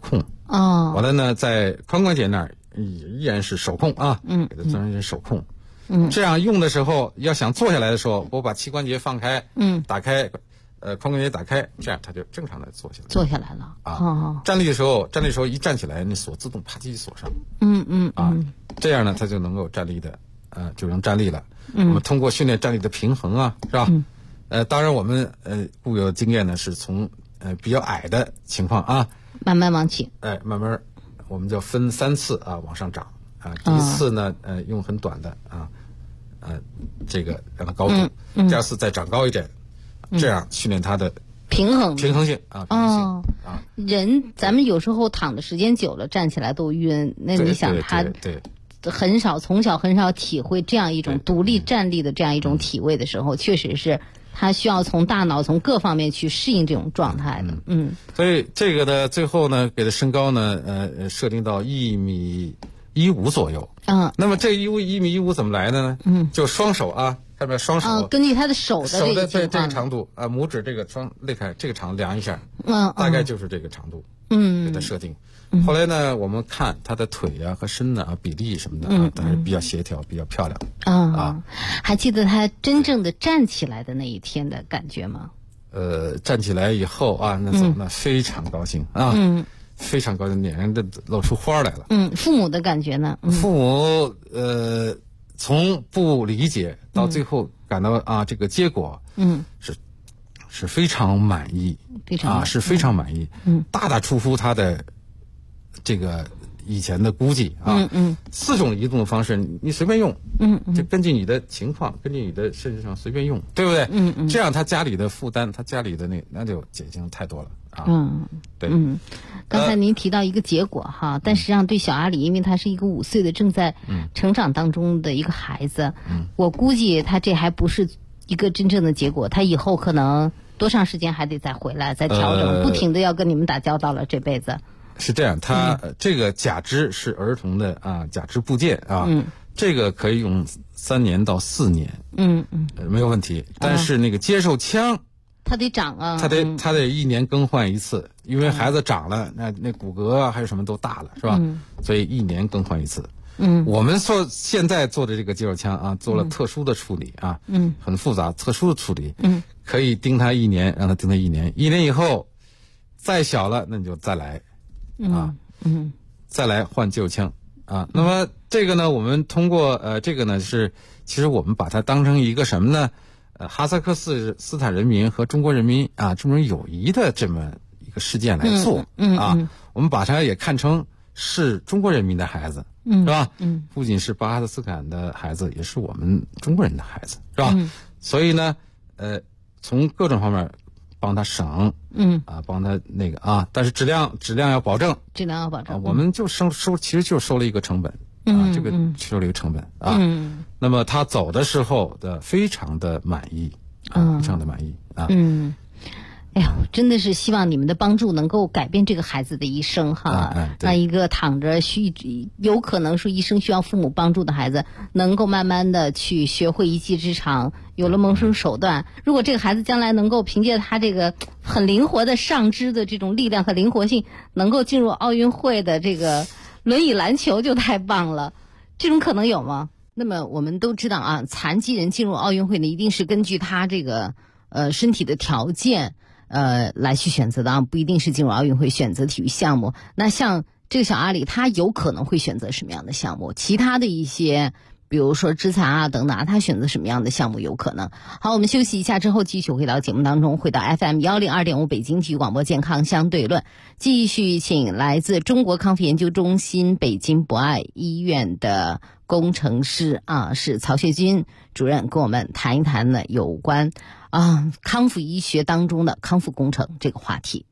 哦， 完了呢，在髋关节那儿依然是手控啊，给它做成一些手控。这样用的时候，要想坐下来的时候，我把膝关节放开，打开，髋关节打开，这样它就正常的坐下来。 坐下来了啊。 站立的时候一站起来，那锁自动啪叽锁上。这样呢，它就能够站立的，就能站立了。我们通过训练站立的平衡啊，是吧？当然我们固有的经验呢，是从比较矮的情况啊， 慢慢往起， 慢慢，我们就分3次啊往上涨啊。第一次呢，用很短的这个让它高度，第二次再长高一点，这样训练它的平衡性啊。 人咱们有时候躺的时间久了，站起来都晕。那你想他从小很少体会这样一种独立站立的这样一种体位的时候，确实是他需要从大脑从各方面去适应这种状态的。 所以这个呢，最后呢，给他身高呢，设定到1.15米左右。那么这1.15米怎么来的呢？就双手啊，看到没有？双手根据他的手的这个长度啊，拇指这个裂开这个长量一下，大概就是这个长度，给它设定。后来呢，我们看他的腿啊和身呢比例什么的啊，还是比较协调，比较漂亮。 还记得他真正的站起来的那一天的感觉吗？ 站起来以后啊，那非常高兴啊。非常高兴，脸上都露出花来了。 父母的感觉呢？ 父母从不理解到最后感到这个结果，是非常满意，是非常满意，大大出乎他的这个以前的估计啊。4种移动的方式你随便用，就根据你的情况，根据你的身体上随便用，对不对？这样他家里的负担，他家里的那就减轻太多了。对。 刚才您提到一个结果哈，但实际上对小阿里，因为他是一个5岁的正在成长当中的一个孩子，我估计他这还不是一个真正的结果，他以后可能多长时间还得再回来再调整，不停的要跟你们打交道了这辈子。 是这样，他这个假肢是儿童的假肢部件啊，这个可以用3年到4年，没有问题。但是那个接受枪， 他得长啊， 他得1年更换一次，因为孩子长了，那骨骼啊还有什么都大了，是吧？所以1年更换一次。我们现在做的这个接受枪啊，做了特殊的处理啊，很复杂，特殊的处理，可以盯他1年，让他盯他1年，1年以后再小了，那你就再来。再来换接受枪啊。那么这个呢，我们通过这个呢是，其实我们把它当成一个什么呢？哈萨克斯坦人民和中国人民这种友谊的这么一个事件来做我们把它也看成是中国人民的孩子，是吧？不仅是巴哈斯坦的孩子，也是我们中国人的孩子，是吧？所以呢，从各种方面帮他省，帮他那个但是质量要保证，我们就其实就收了一个成本，这个收了一个成本那么他走的时候的非常的满意，非常的满意哎呀，真的是希望你们的帮助能够改变这个孩子的一生哈。让一个躺着有可能是一生需要父母帮助的孩子，能够慢慢的去学会一技之长，有了谋生手段。如果这个孩子将来能够凭借他这个很灵活的上肢的这种力量和灵活性，能够进入奥运会的这个轮椅篮球，就太棒了。这种可能有吗？那么我们都知道残疾人进入奥运会呢，一定是根据他这个身体的条件来去选择的不一定是进入奥运会选择体育项目。那像这个小阿里，他有可能会选择什么样的项目？其他的一些比如说肢残等等他选择什么样的项目有可能？好，我们休息一下之后继续回到节目当中，回到 FM 102.5北京体育广播健康相对论，继续请来自中国康复研究中心北京博爱医院的工程师是曹学军主任，跟我们谈一谈呢有关康复医学当中的康复工程这个话题。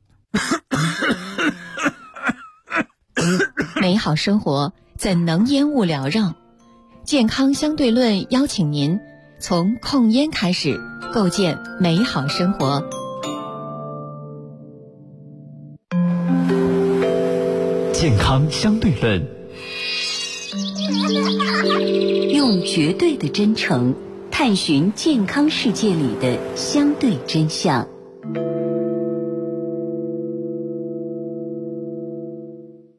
美好生活怎能烟雾缭绕？健康相对论邀请您从控烟开始，构建美好生活。 健康相对论， 用绝对的真诚探寻健康世界里的相对真相。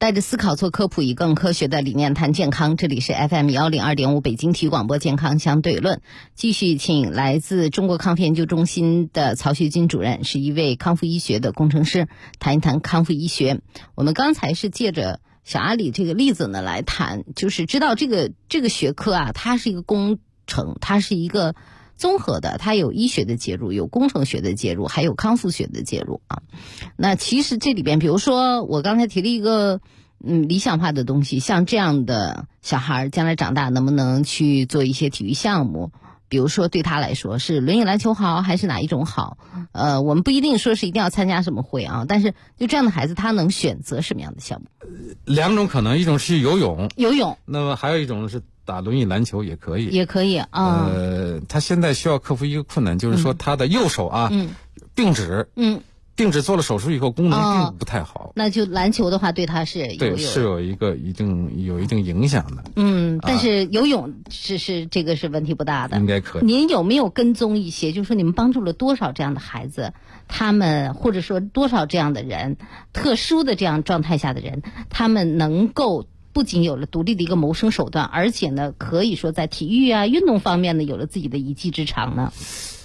带着思考做科普，以更科学的理念谈健康。这里是 FM102.5 北京体育广播健康相对论，继续请来自中国康复研究中心的曹学军主任，是一位康复医学的工程师，谈一谈康复医学。我们刚才是借着小阿里这个例子呢来谈，就是知道这个学科啊，它是一个工程，它是一个综合的，它有医学的介入，有工程学的介入，还有康复学的介入啊。那其实这里边，比如说我刚才提了一个理想化的东西，像这样的小孩将来长大能不能去做一些体育项目？比如说对他来说是轮椅篮球好还是哪一种好？我们不一定说是一定要参加什么会啊，但是就这样的孩子他能选择什么样的项目？ 两种可能，一种是游泳， 那么还有一种是打轮椅篮球也可以啊。 他现在需要克服一个困难，就是说他的右手啊，并指，并指做了手术以后功能并不太好。 那就篮球的话对他是有一定影响的。 但是游泳是这个是问题不大的， 应该可以。 您有没有跟踪一些，就是说你们帮助了多少这样的孩子，他们或者说多少这样的人，特殊的这样状态下的人，他们能够不仅有了独立的一个谋生手段，而且呢可以说在体育啊运动方面呢有了自己的一技之长呢？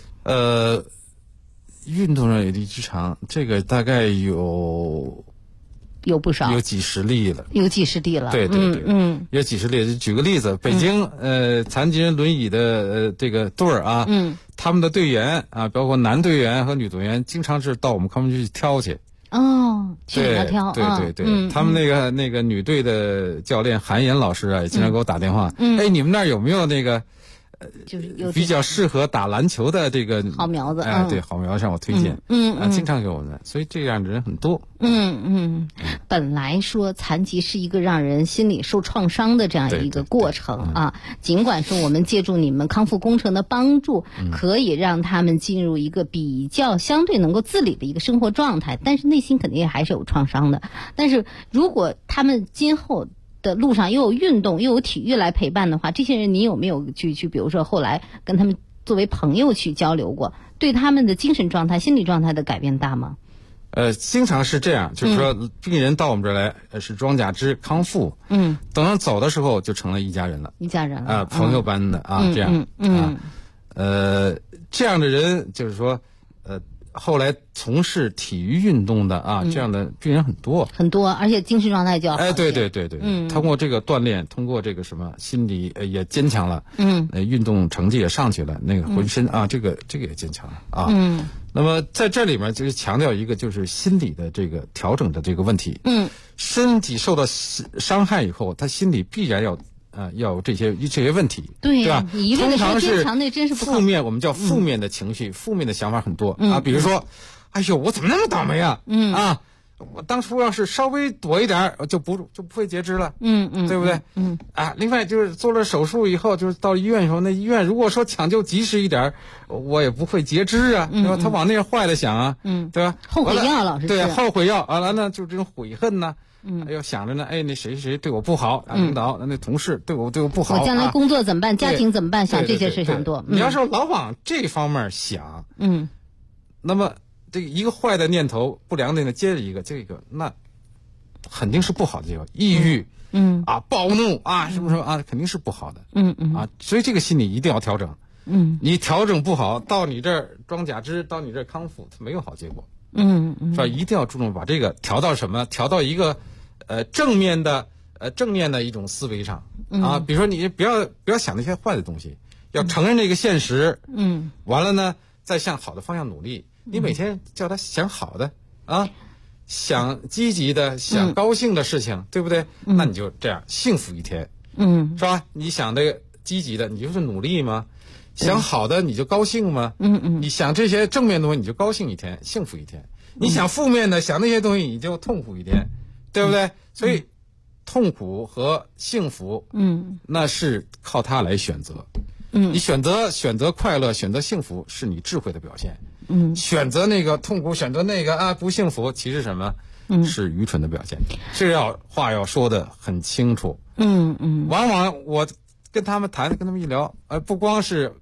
运动上有一技之长，这个大概有不少， 有几十例了。 对， 有几十例。举个例子，北京残疾人轮椅的这个队儿啊，他们的队员啊，包括男队员和女队员，经常是到我们康复区去挑去。 去给他挑。 对，他们那个女队的教练韩岩老师啊，也经常给我打电话。你们那儿有没有那个？ 就是有比较适合打篮球的这个好苗子， 对，好苗子让我推荐，经常给我们，所以这样的人很多。 本来说残疾是一个让人心理受创伤的这样一个过程啊，尽管说我们借助你们康复工程的帮助，可以让他们进入一个比较相对能够自理的一个生活状态，但是内心肯定还是有创伤的。但是如果他们今后的路上又有运动又有体育来陪伴的话，这些人你有没有去比如说后来跟他们作为朋友去交流过，对他们的精神状态心理状态的改变大吗？ 经常是这样，就是说病人到我们这儿来是装假肢康复，等他走的时候就成了一家人了朋友般的这样这样的人就是说后来从事体育运动的这样的病人很多， 而且精神状态就要好。 对，通过这个锻炼，通过这个什么心理也坚强了，运动成绩也上去了，那个浑身这个也坚强了那么在这里面就是强调一个就是心理的这个调整的这个问题。身体受到伤害以后，他心理必然要有这些问题，对吧？通常是负面，我们叫负面的情绪，负面的想法很多比如说，哎呦，我怎么那么倒霉啊？我当初要是稍微躲一点就不会截肢了，对不对？另外就是做了手术以后，就是到医院的时候，那医院如果说抢救及时一点，我也不会截肢对吧？他往那坏了想对吧？ 后悔药老是对后悔药完了呢，就这种悔恨呢。要想着呢，那谁对我不好，领导那同事对我不好， 我将来工作怎么办，家庭怎么办，想这些事想多。 你要是老往这方面想，那么这一个坏的念头、不良的念头接着一个，这个那肯定是不好的结果，抑郁，暴怒什么肯定是不好的，所以这个心理一定要调整，你调整不好，到你这儿装假肢，到你这儿康复，它没有好结果。是吧？一定要注重把这个调到什么？调到一个正面的一种思维上比如说你不要想那些坏的东西，要承认这个现实。完了呢，再向好的方向努力。你每天叫他想好的想积极的、想高兴的事情，对不对？那你就这样幸福一天。是吧？你想这个积极的，你就是努力吗？想好的你就高兴吗？你想这些正面的东西你就高兴一天，幸福一天。你想负面的，想那些东西你就痛苦一天，对不对？所以痛苦和幸福，那是靠它来选择。你选择快乐，选择幸福是你智慧的表现。选择那个痛苦，选择那个不幸福，其实什么？是愚蠢的表现。这话要说得很清楚。往往我跟他们谈，跟他们一聊，不光是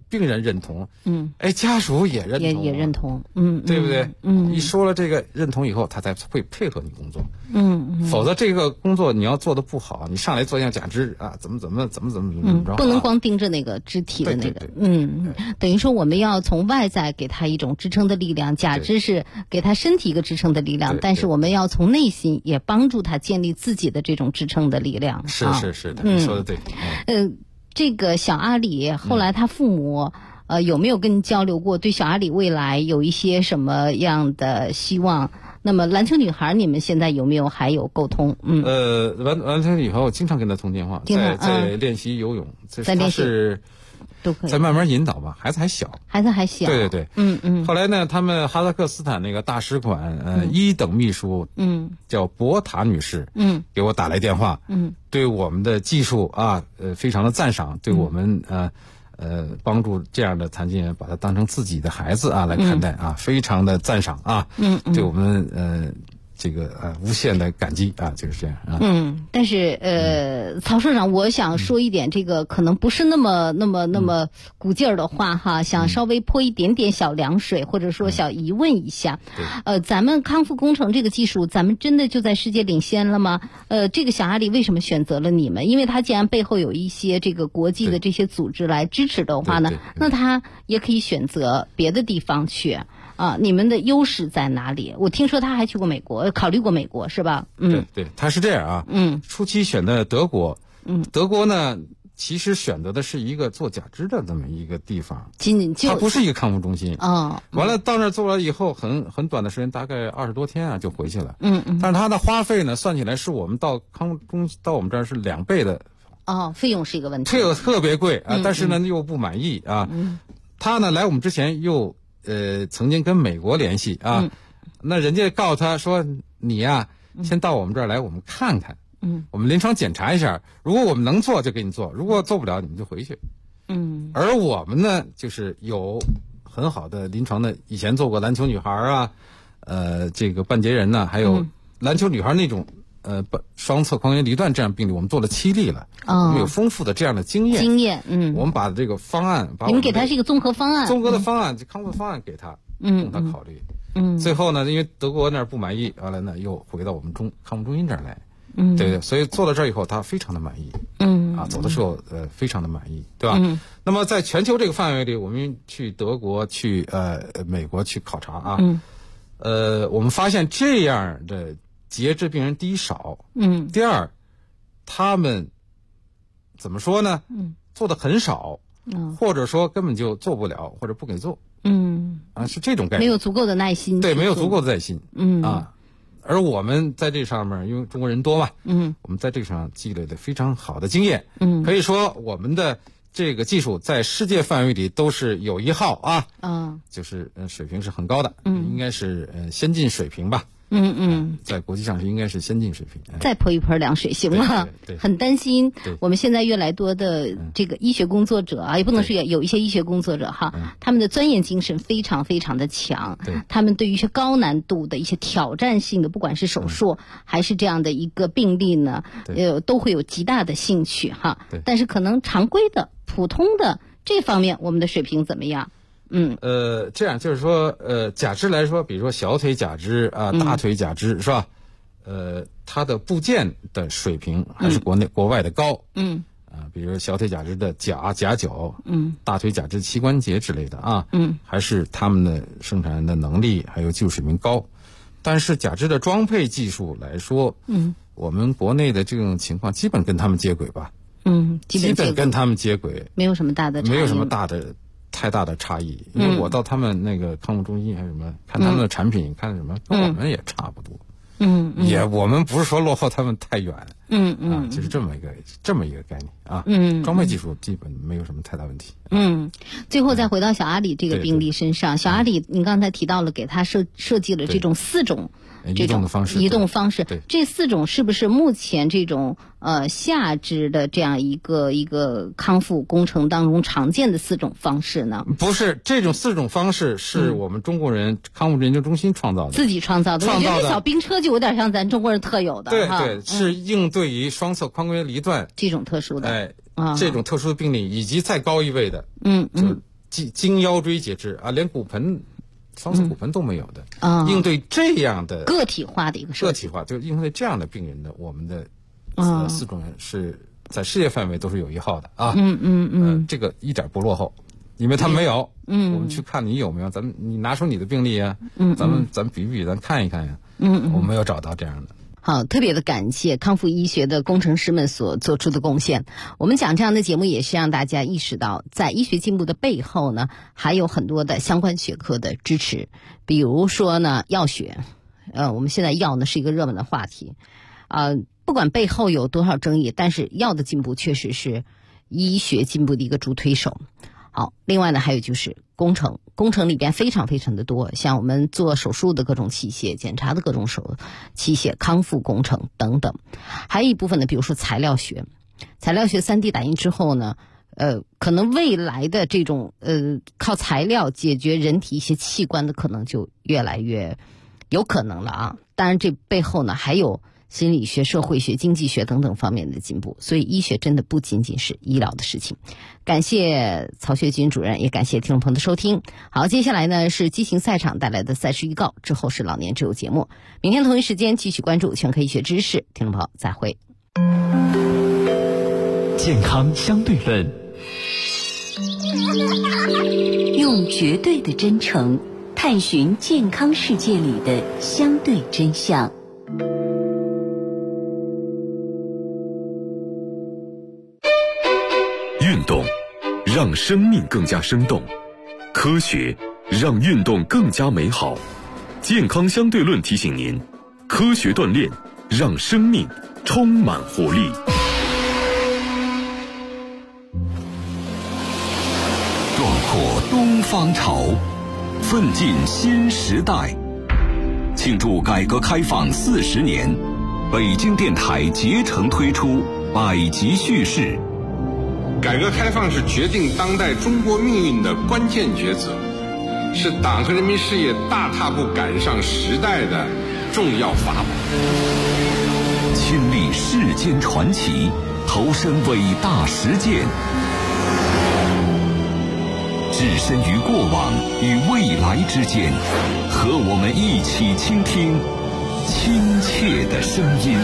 病人认同，家属也认同， 也认同， 对不对？一说了这个认同以后，他才会配合你工作，否则这个工作你要做的不好，你上来做一项假肢啊，怎么着， 不能光盯着那个肢体的那个，等于说我们要从外在给他一种支撑的力量，假肢是给他身体一个支撑的力量，但是我们要从内心也帮助他建立自己的这种支撑的力量。 是的，你说的对。 这个小阿里后来他父母有没有跟你交流过？对小阿里未来有一些什么样的希望？那么篮球女孩你们现在有没有还有沟通？ 篮球女孩我经常跟她通电话，在练习游泳， 在练习都可以，再慢慢引导吧。孩子还小，对，后来呢，他们哈萨克斯坦那个大使馆1等秘书，叫博塔女士，给我打来电话，对我们的技术啊，非常的赞赏，对我们帮助这样的残疾人，把他当成自己的孩子啊来看待啊，非常的赞赏啊，对我们这个无限的感激啊，就是这样啊。 但是曹社长，我想说一点，这个可能不是那么鼓劲儿的话哈，想稍微泼一点点小凉水，或者说小疑问一下。咱们康复工程这个技术，咱们真的就在世界领先了吗？这个小阿里为什么选择了你们？因为他既然背后有一些这个国际的这些组织来支持的话呢，那他也可以选择别的地方去。你们的优势在哪里？我听说他还去过美国，考虑过美国是吧？ 对，他是这样啊。初期选的德国，德国呢其实选择的是一个做假肢的这么一个地方，它不是一个康复中心。完了到那儿做了以后，很短的时间，大概20多天啊就回去了。但是它的花费呢，算起来是我们到康复中心到我们这儿是2倍的。 费用是一个问题。 特别贵啊，但是呢又不满意啊。他呢来我们之前又曾经跟美国联系啊，那人家告诉他说你呀，先到我们这儿来，我们看看，我们临床检查一下，如果我们能做就给你做，如果做不了你们就回去。而我们呢，就是有很好的临床的，以前做过篮球女孩啊，这个半截人呢，还有篮球女孩那种双侧髋关节离断这样病例，我们做了7例了，我们有丰富的这样的经验，我们把这个方案， 你们给他是一个综合方案， 综合的方案，康复方案给他，供他考虑。最后呢，因为德国那儿不满意，完了呢又回到我们康复中心这儿来，对，所以做到这儿以后，他非常的满意，走的时候非常的满意，对吧？那么在全球这个范围里，我们去德国、去美国去考察啊，我们发现这样的截肢病人第一少，第二，他们怎么说呢？做的很少，或者说根本就做不了，或者不给做，是这种概念， 没有足够的耐心， 对，没有足够的耐心，而我们在这上面，因为中国人多嘛，我们在这上积累了非常好的经验，可以说我们的这个技术在世界范围里都是有一号啊，就是水平是很高的，应该是先进水平吧。在国际上是应该是先进水平。 再泼一盆凉水行吗？很担心我们现在越来越多的这个医学工作者啊，也不能说有一些医学工作者哈，他们的钻研精神非常非常的强，他们对于一些高难度的一些挑战性的，不管是手术还是这样的一个病例呢，都会有极大的兴趣哈。但是可能常规的、普通的这方面，我们的水平怎么样？ 这样就是说，假肢来说，比如说小腿假肢啊、大腿假肢是吧？它的部件的水平还是国外的高。比如小腿假肢的夹角，大腿假肢膝关节之类的啊，还是他们的生产的能力还有技术水平高。但是假肢的装配技术来说，我们国内的这种情况基本跟他们接轨吧。基本跟他们接轨， 没有什么大的差异， 没有什么太大的差异，因为我到他们那个康复中心还是什么，看他们的产品，看什么，跟我们也差不多。我们不是说落后他们太远。就是这么一个概念啊。装配技术基本没有什么太大问题。 最后再回到小阿里这个病例身上，小阿里，您刚才提到了给他设计了这种4种移动的方式， 这4种是不是目前这种下肢的这样一个康复工程当中常见的4种方式呢？ 不是，这种4种方式是我们中国人康复研究中心创造的， 自己创造的。我觉得这小冰车就有点像咱中国人特有的。 对，是应对于双侧髋关节离断这种特殊的， 这种特殊的病例，以及再高一位的， 经腰椎截肢啊，连骨盆。双侧骨盆都没有的，应对这样的个体化的一个设计， 个体化就应对这样的病人的，我们的4种人是在世界范围都是有1号的啊。这个一点不落后，因为他没有。我们去看你有没有，你拿出你的病历啊，咱们比比，咱看一看呀。我没有找到这样的。 好，特别的感谢康复医学的工程师们所做出的贡献。我们讲这样的节目也是让大家意识到，在医学进步的背后呢，还有很多的相关学科的支持。比如说呢，药学，我们现在药呢是一个热门的话题，不管背后有多少争议，但是药的进步确实是医学进步的一个助推手。好，另外呢，还有就是工程里边非常非常的多，像我们做手术的各种器械、检查的各种器械、康复工程等等。还有一部分呢，比如说材料学3D 打印之后呢，可能未来的这种靠材料解决人体一些器官的可能就越来越有可能了啊。当然这背后呢还有心理学、社会学、经济学等等方面的进步，所以医学真的不仅仅是医疗的事情。感谢曹学军主任，也感谢听众朋友的收听。好，接下来呢是激情赛场带来的赛事预告，之后是老年之友节目。明天同一时间继续关注全科医学知识，听众朋友再会。 健康相对论， 用绝对的真诚探寻健康世界里的相对真相。 运动让生命更加生动，科学让运动更加美好。健康相对论提醒您，科学锻炼让生命充满活力。 壮阔东方潮，奋进新时代。庆祝改革开放40年，北京电台竭诚推出百集叙事。 改革开放是决定当代中国命运的关键抉择，是党和人民事业大踏步赶上时代的重要法宝。 亲历世间传奇，投身伟大实践，置身于过往与未来之间，和我们一起倾听亲切的声音。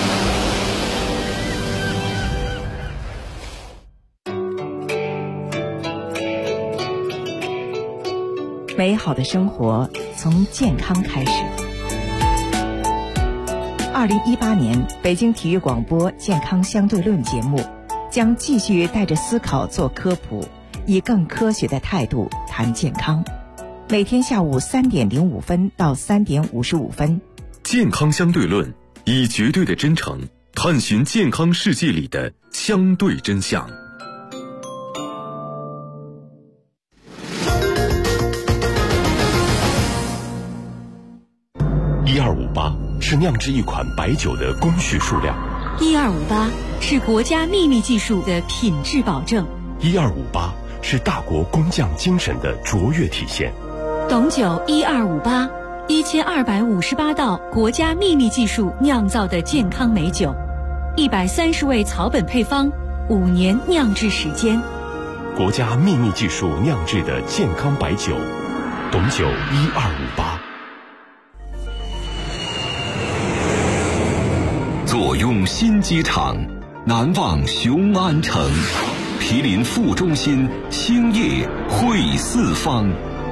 美好的生活从健康开始。2018年北京体育广播健康相对论节目将继续带着思考做科普，以更科学的态度谈健康。每天下午3点05分到3点55分。 健康相对论，以绝对的真诚探寻健康世界里的相对真相。 1258是酿制一款白酒的工序数量 ，1258是国家秘密技术的品质保证 ，1258是大国工匠精神的卓越体现。 董酒1258 1258道国家秘密技术酿造的健康美酒，130味草本配方，5年酿制时间。 国家秘密技术酿制的健康白酒，董酒1258。 坐拥新机场，难忘雄安城，毗邻副中心，兴业汇四方。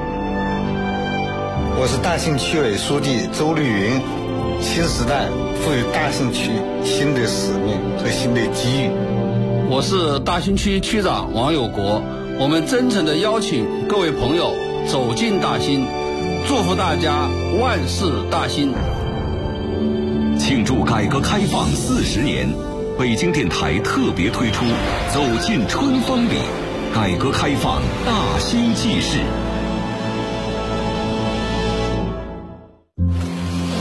我是大兴区委书记周绿云。新时代赋予大兴区新的使命和新的机遇。 我是大兴区区长王有国。我们真诚地邀请各位朋友走进大兴，祝福大家万事大兴。 庆祝改革开放40年，北京电台特别推出《走进春风里》改革开放大兴纪事。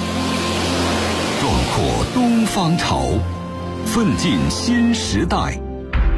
壮阔东方潮，奋进新时代。